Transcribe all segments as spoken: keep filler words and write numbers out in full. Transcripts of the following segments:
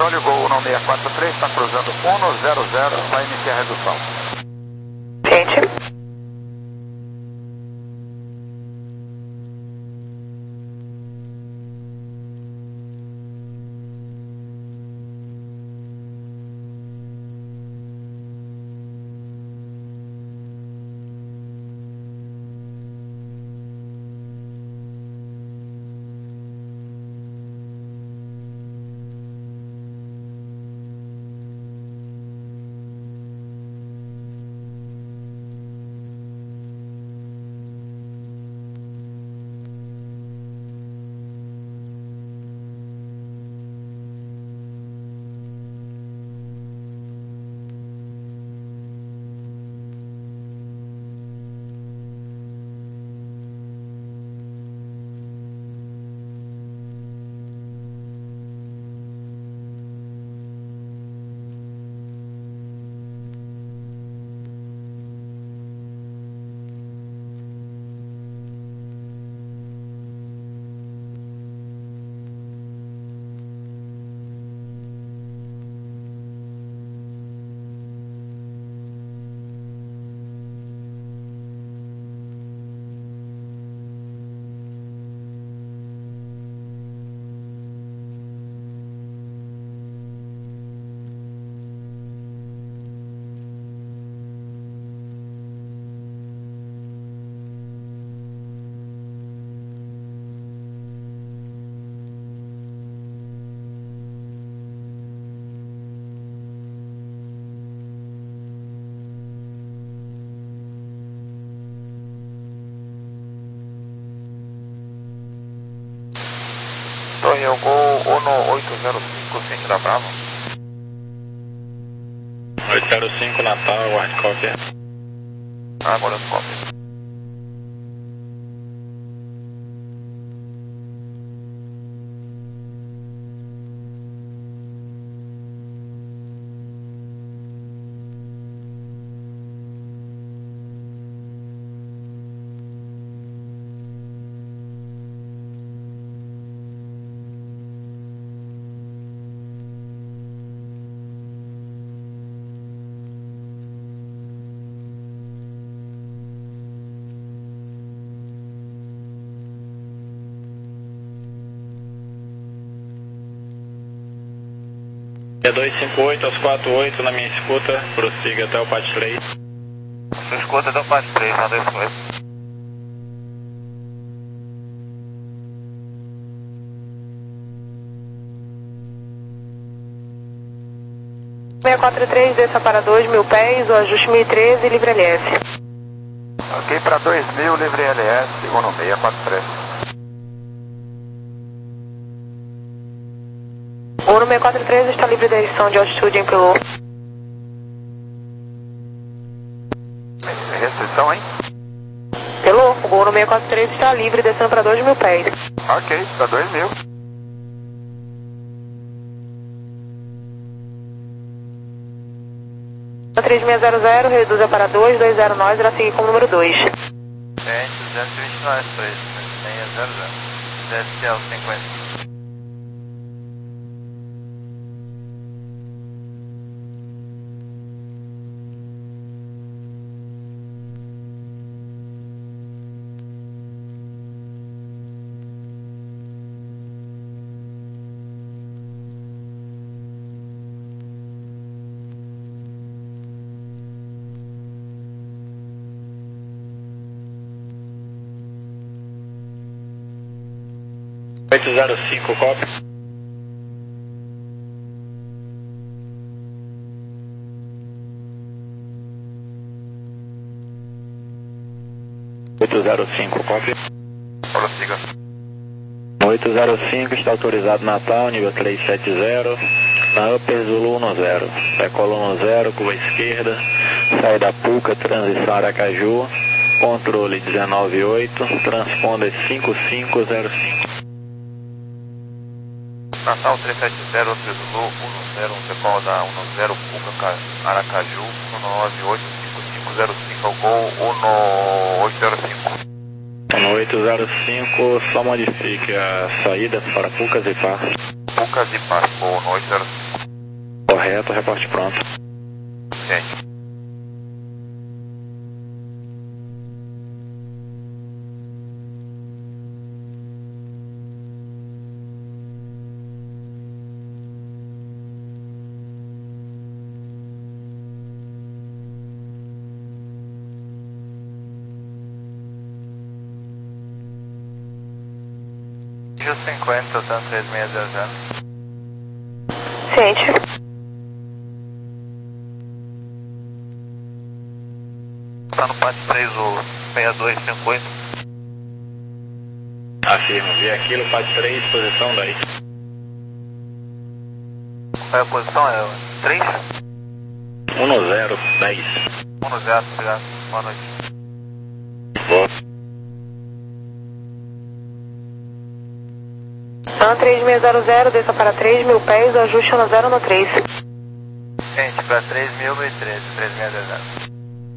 Antônio, Gol um seis quatro três, está cruzando um zero zero, vai iniciar a redução. Gente. Antônio, Gol um oito zero cinco, centro da Bravo. oito zero cinco, Natal, aguarde cópia. Agora cópia. E dois cinco oito aos quatro oito na minha escuta, prossiga até o Pat três. Sua escuta até o Pat três, na dois cinco oito. seis quatro três, desça para dois mil pés, o ajuste mil e treze, livre L S. Ok, para dois mil, livre L S, segundo seis quatro três. O seis quatro três está livre da restrição de altitude em piloto. Restrição, hein? Pelo, o Gol seis quatro três está livre, descendo para dois mil pés. Ok, para dois mil. três seis zero zero, reduza para dois dois zero nós, irá seguir como número dois. Gente, duzentos e vinte nós, três seis zero zero. D S L cinquenta. oito zero cinco, cópia. oito zero cinco, cópia. Prossiga. oito zero cinco está autorizado Natal, nível trezentos e setenta, na Upper Zulu dez. Decola dez, curva esquerda, saída Puca, transição Aracaju, controle dezenove oito, transponder cinco cinco zero cinco. Natal trezentos e setenta, Upper Zulu um zero, decola da um zero, Puca, Aracaju, um nove oito cinco cinco zero cinco, ao Gol um oito zero cinco. No oito zero cinco, só modifique a saída para Pucas e Par. Pucas e Par, Gol um oito zero cinco. correto, reporte pronto. Gente. cinquenta, tanto três seis zero zero. Ciente. Tá no pátio três, o seis dois cinco oito. Afirmo, vi aquilo, pátio três, posição dez. Qual é a posição? É três? um zero, dez. um zero, obrigado. Boa noite. Boa. TAM três seis zero zero, desça para três mil pés, o ajuste no zero no três. Gente, para três mil e treze, três seis zero zero.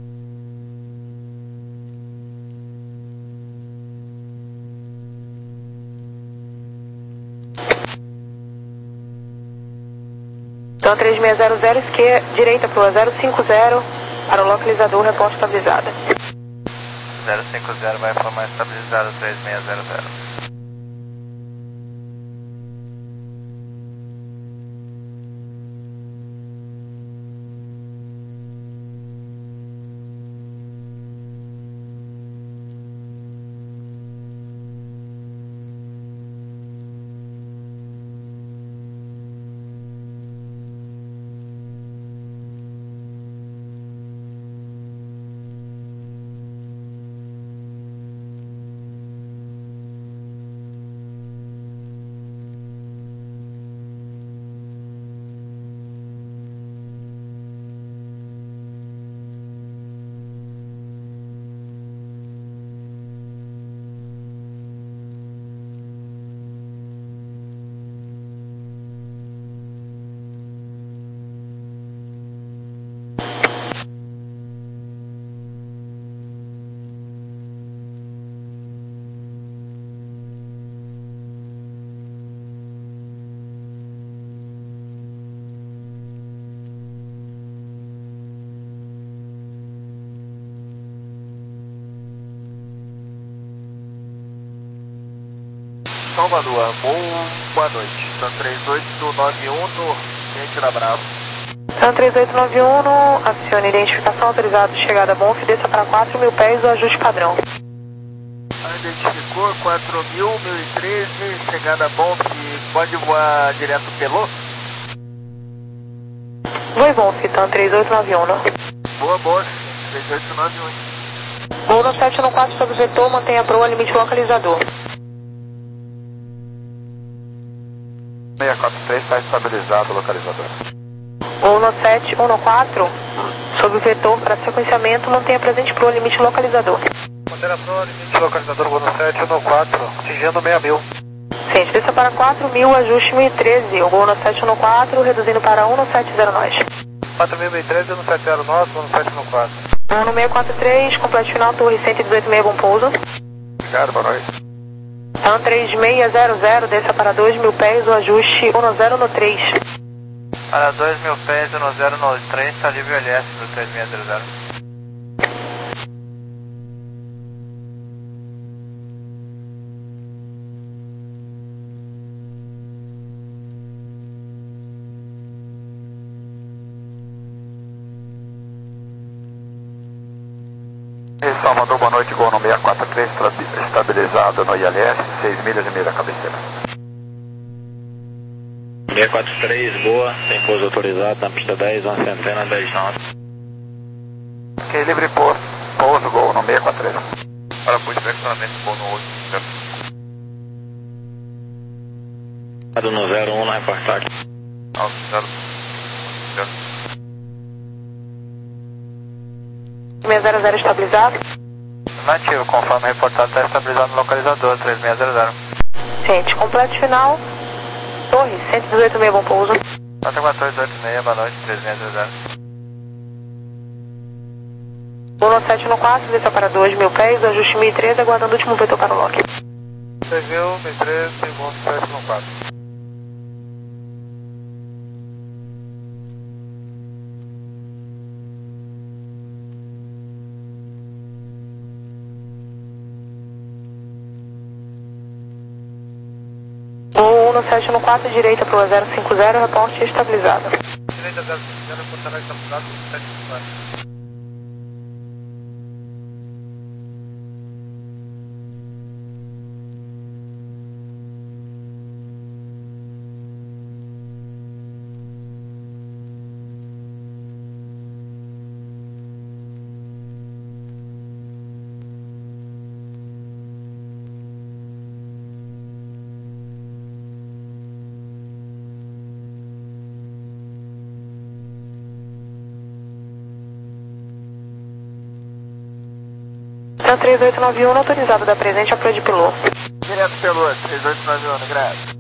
TAM três seis zero zero, esquerda, direita para o zero cinco zero, para o localizador, reporte estabilizada. zero cinco zero vai informar estabilizado três seis zero zero. Salvador, boa noite. TAM três oito nove um no Ciente da Bravo. TAM três oito nove um, no, acione identificação autorizada de chegada Bonf, desça para quatro mil pés, o ajuste padrão. Identificou quatro mil, mil e treze, chegada Bonf, pode voar direto pelo? Voe Bonf, TAM três oito nove um, não? Boa, boa, três oito nove um. Voo no sete no quatro sobre vetor, mantenha a proa, limite localizador. seis quatro três está estabilizado o localizador. Voo no sete um no quatro, sobre vetor para sequenciamento, mantenha presente proa, limite localizador. Mantendo a proa, limite localizador, voo no sete um no quatro, atingindo seis mil. Ciente, desça para quatro mil, ajuste mil e treze, o voo no sete um no quatro, reduzindo para um no sete zero nós. quatro mil e treze no sete zero nove, voo no sete um no quatro. Voo no seis quatro três, complete final, torre cento e dezoito meia, bom pouso. Obrigado, boa noite. TAM três seis zero zero, desça para dois mil pés, o ajuste um no zero no três. Para dois mil pés, um no zero no três, está livre L S do três seis zero zero. Salvador, boa noite, gol no seis quatro três, estabilizado no I L S, seis milhas e meia da cabeceira. seis quatro três, boa, tem pouso autorizado na pista dez, uma centena, dez nove. Ok, livre pouso, pouso, gol no seis quatro três. Para pouso de flexionamento, gol no oito. No zero um, na reportagem. Alto, zero. seis zero zero estabilizado. Nativo, conforme reportado, está estabilizado no localizador, três seis zero zero. Ciente, complete final, torre cento e dezoito meia, bom pouso. quatro quatro oito oito seis, boa noite, três seis zero zero. Voo no sete no quatro, desça para dois mil pés, ajuste mil e treze, aguardando o último vetor para o lock. dois mil, mil e treze, voo no sete no quatro. Gol um sete um quatro, direita para o zero cinco zero, reporte estabilizado. Direita zero cinco zero, portará estabilizado, sete cinco quatro. três oito nove um, autorizado da presente, apoio de piloto. Direto piloto, três oito nove um, graças.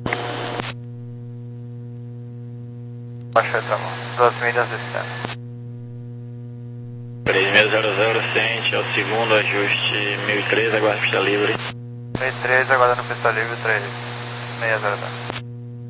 Baixa essa mão, duas milhas de sistema. três seis zero zero, Cente, é o segundo ajuste mil e três, aguarda pista livre. mil e três, aguardando pista livre, três seis zero zero.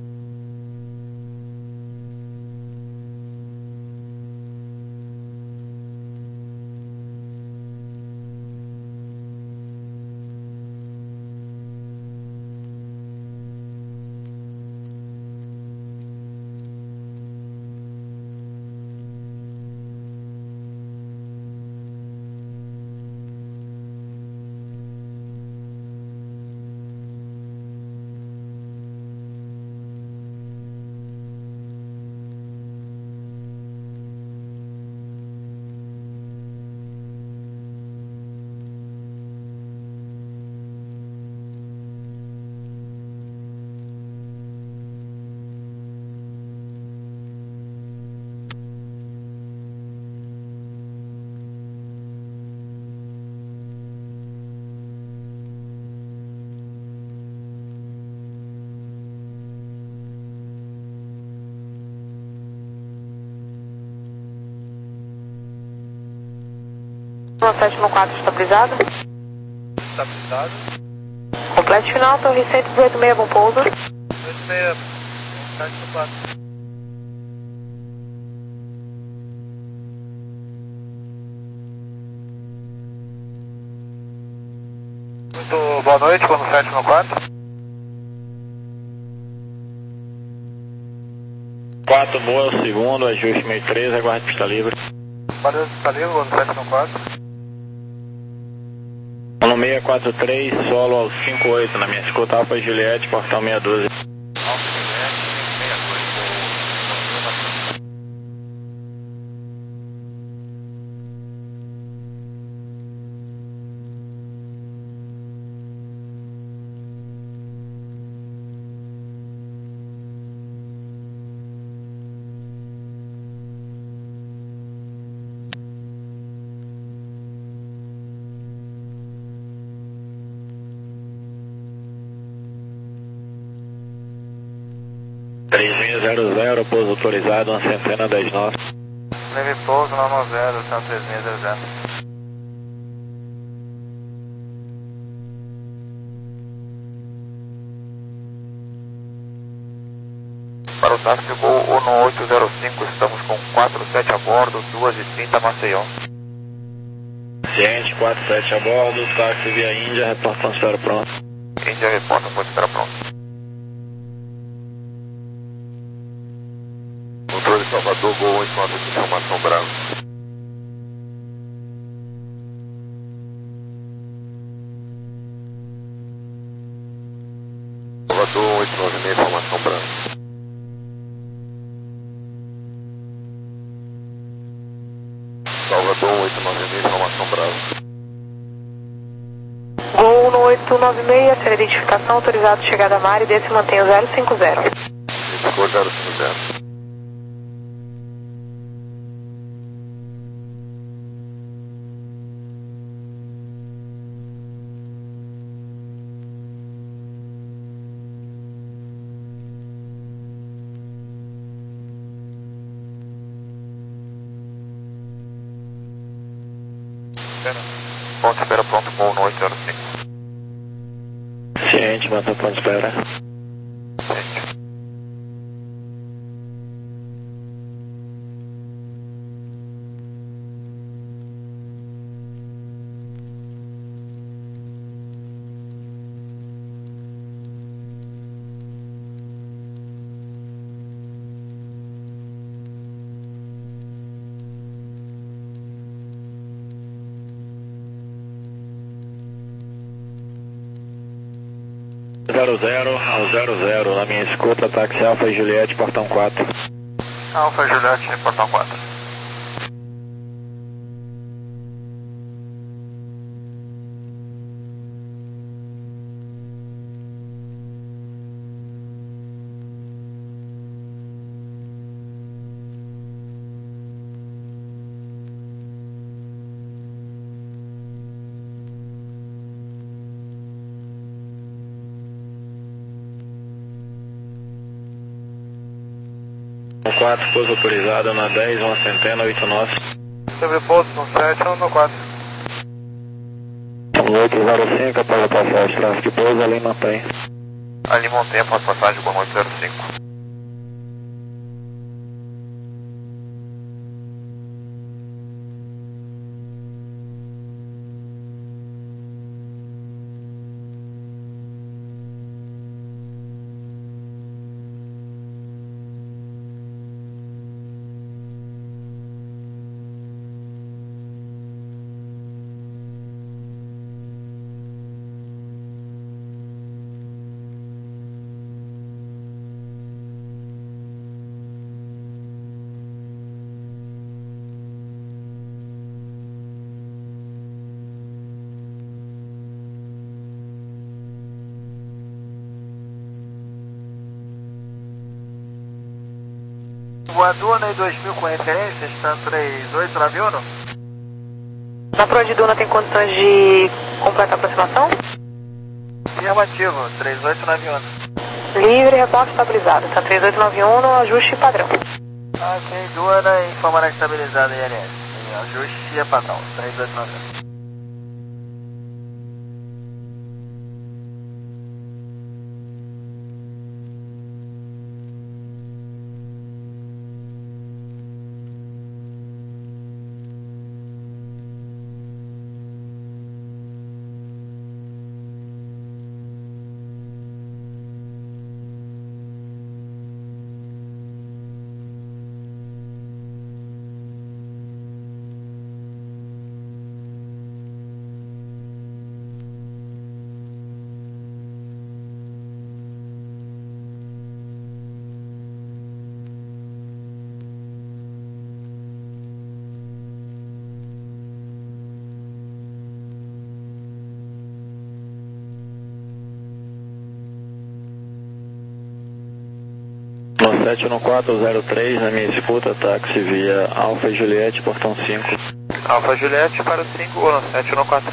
um sete um quatro, estabilizado. Estabilizado. Completo final, torre cento e dezoito seis, bom pouso. dezoito seis, um sete um quatro. Muito boa noite, vamos no sete um quatro. quatro boa, é o segundo, ajuste mil e três, aguarda pista livre. Valeu, pista livre, vamos no sete um quatro. No seis quatro três, solo ao cinco oito, na minha escuta Alfa Juliette, portão seis doze. Alfa Juliette, seis doze. três seis zero zero, pouso autorizado, uma centena dez nove. Leve pouso, nove zero, são três seis zero zero. Para o táxi Gol um oito zero cinco, estamos com quatro sete a bordo, duas e trinta Maceió. Ciente, quatro sete a bordo, táxi via Índia, reportando espera pronto. Índia reporta, pode estar pronto. Controle Salvador, Gol oito nove de informação Bravo. Salvador oito nove seis, informação Bravo. Salvador oito nove seis, informação Bravo. Gol um oito nove seis, ser identificação, autorizado chegada a mar e desse mantém o zero cinco zero. Ficou zero cinco zero. Ponto espera pronto, Gol no oito zero cinco. Ciente, mantém ponto de espera. Ciente. zero zero ao zero zero, na minha escuta, táxi Alfa Juliette, portão quatro. Alfa Juliette, portão quatro. quatro, pouso autorizado na dez, uma centena, oito nós. Sobre pouso, no sete, um no quatro. oito zero cinco, após a passagem de tráfego de pouso, ali mantém. Ali mantém após passagem com oito zero cinco. Voador na dois mil com referência, está três oito nove um. Na proa de Duna tem condições de completa aproximação? Afirmativo, três oito nove um. Livre, reporte estabilizado. Está três oito nove um no ajuste padrão. Ok, Duna informará estabilizado I L S. Ajuste padrão, três oito nove um. sete um quatro zero três, na minha escuta, táxi via Alfa Juliette, portão cinco. Alfa Juliette para o cinco, ou sete um quatro.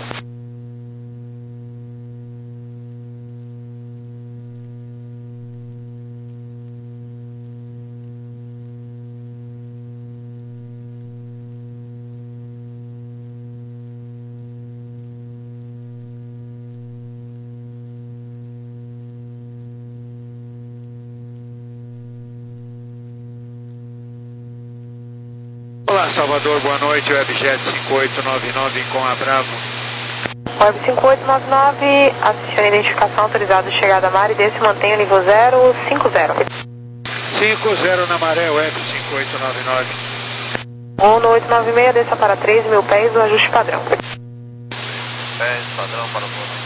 Olá, Salvador, boa noite, Webjet cinco oito nove nove com a Bravo. Web cinco oito nove nove, acione a identificação autorizado de chegada a mar e desse mantenha nível zero cinco zero. cinco zero na maré, Web cinco oito nove nove. um no oito nove seis, desça para três mil pés no ajuste padrão. Pés, padrão para o posto.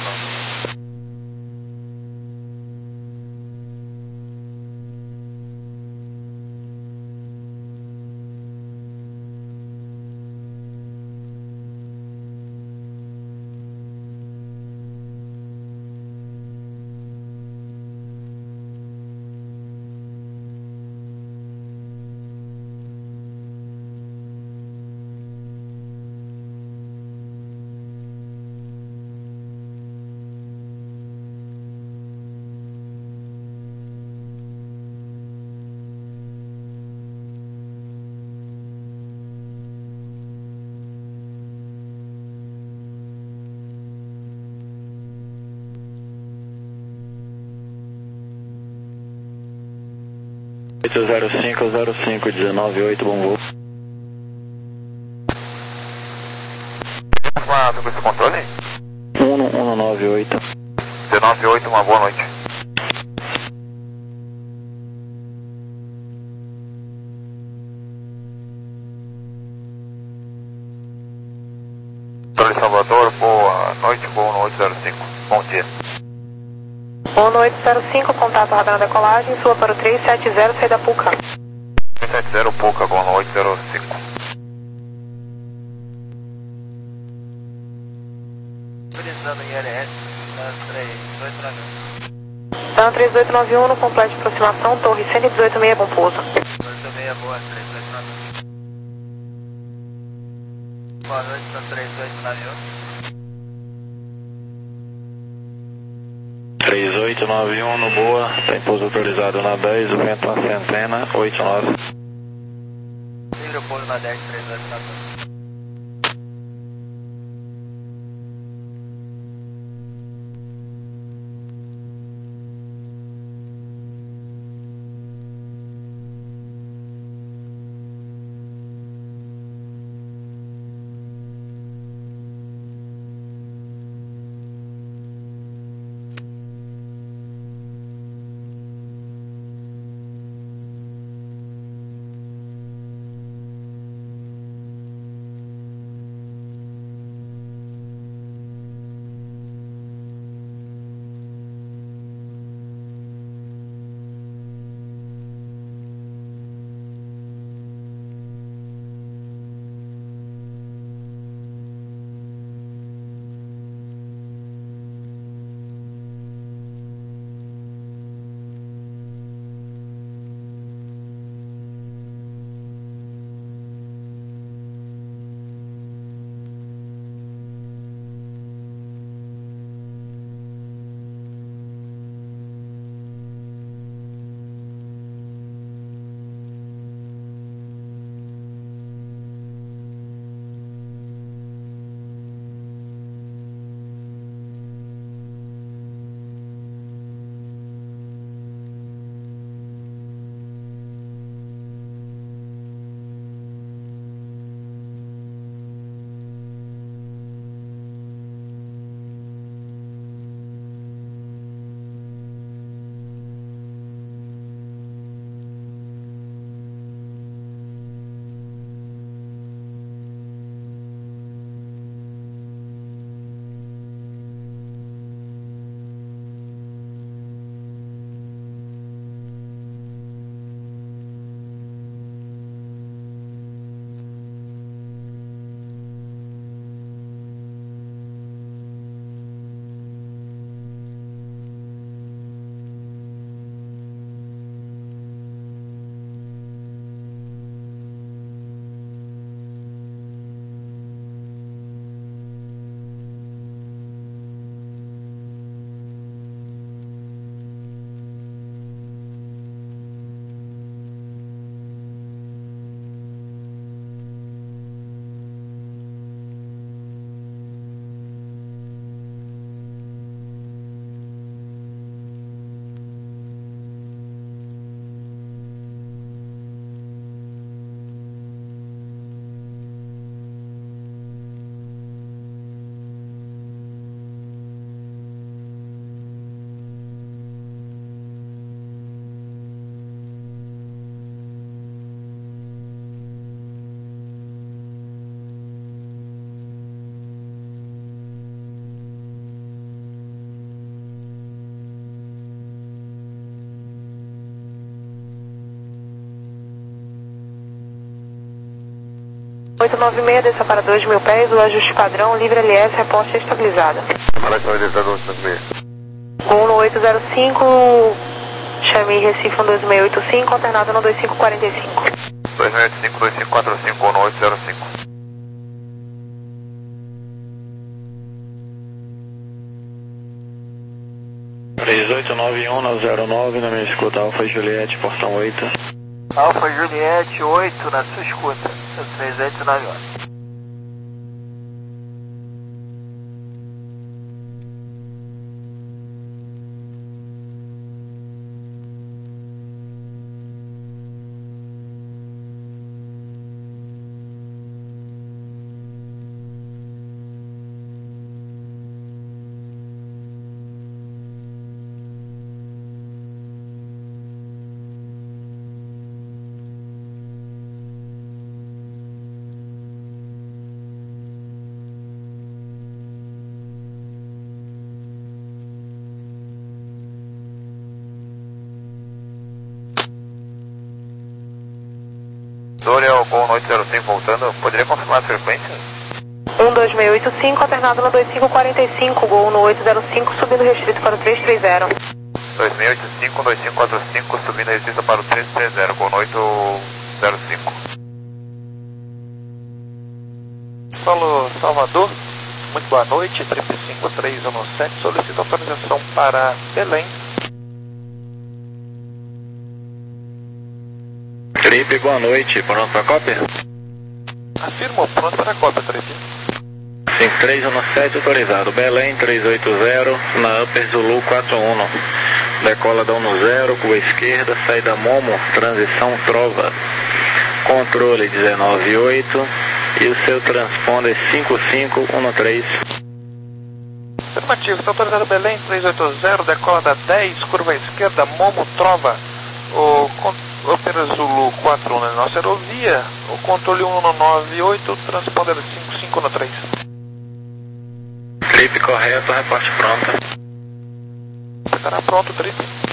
oito zero cinco zero cinco um nove oito, bom voo. Uma frequência de controle? um um nove oito. um nove oito, uma boa noite. Controle Salvador, boa noite, voo no oito zero cinco. Bom dia. Ono oito zero cinco, contato radar na decolagem, sua para o três sete zero, saída Puca. três sete zero, Puca, Ono oito zero cinco. Utilizando I L S, três oito nove um. Então, três oito nove um, no complexo de aproximação, torre cento e dezoito meia, bom pouso. oito seis, boa, três oito nove um. Boa noite, são três oito nove um. três oito nove um no Boa, tem pouso autorizado na dez, o vento na centena, oito nove. Livre o pouso na dez, três oito nove um. oito nove seis, desça para dois mil pés, o ajuste padrão, livre L S, reposta estabilizada. Estabilizado oito nove seis. Ono oito zero cinco, chame Recife um dois seis oito cinco, alternado no dois cinco quatro cinco. dois seis oito cinco, dois cinco quatro cinco, Ono oito zero cinco. três oito nove um na zero nove, na minha escuta Alfa Juliette, portão oito. Alfa Juliette oito na sua escuta, três oito nove um. Dorian, o Gol oito zero cinco voltando, poderia confirmar a frequência? um dois seis oito cinco, alternado no dois cinco quatro cinco, Gol no oito zero cinco, subindo restrito para o três três zero. dois seis oito cinco, dois cinco quatro cinco, subindo restrito para o três três zero, Gol no oito zero cinco. Paulo Salvador, muito boa noite, três cinco três um sete, solicita autorização para Belém. Trip, boa noite, pronto para cópia? Afirmo, pronto para a cópia, Trip. cinco três um sete, autorizado, Belém três oito zero, na Upper Zulu quatro um, decola da um zero, curva esquerda, saída Momo, transição Trova, controle dezenove oito e o seu transponder cinco cinco um três. Afirmativo, está autorizado Belém três oito zero, decola da dez, curva esquerda, Momo Trova, o Upper Zulu quatro um na nossa aerovia, o controle um nove oito, transponder cinco cinco um três. Trip correto, reporte pronta. Estará pronto, Trip.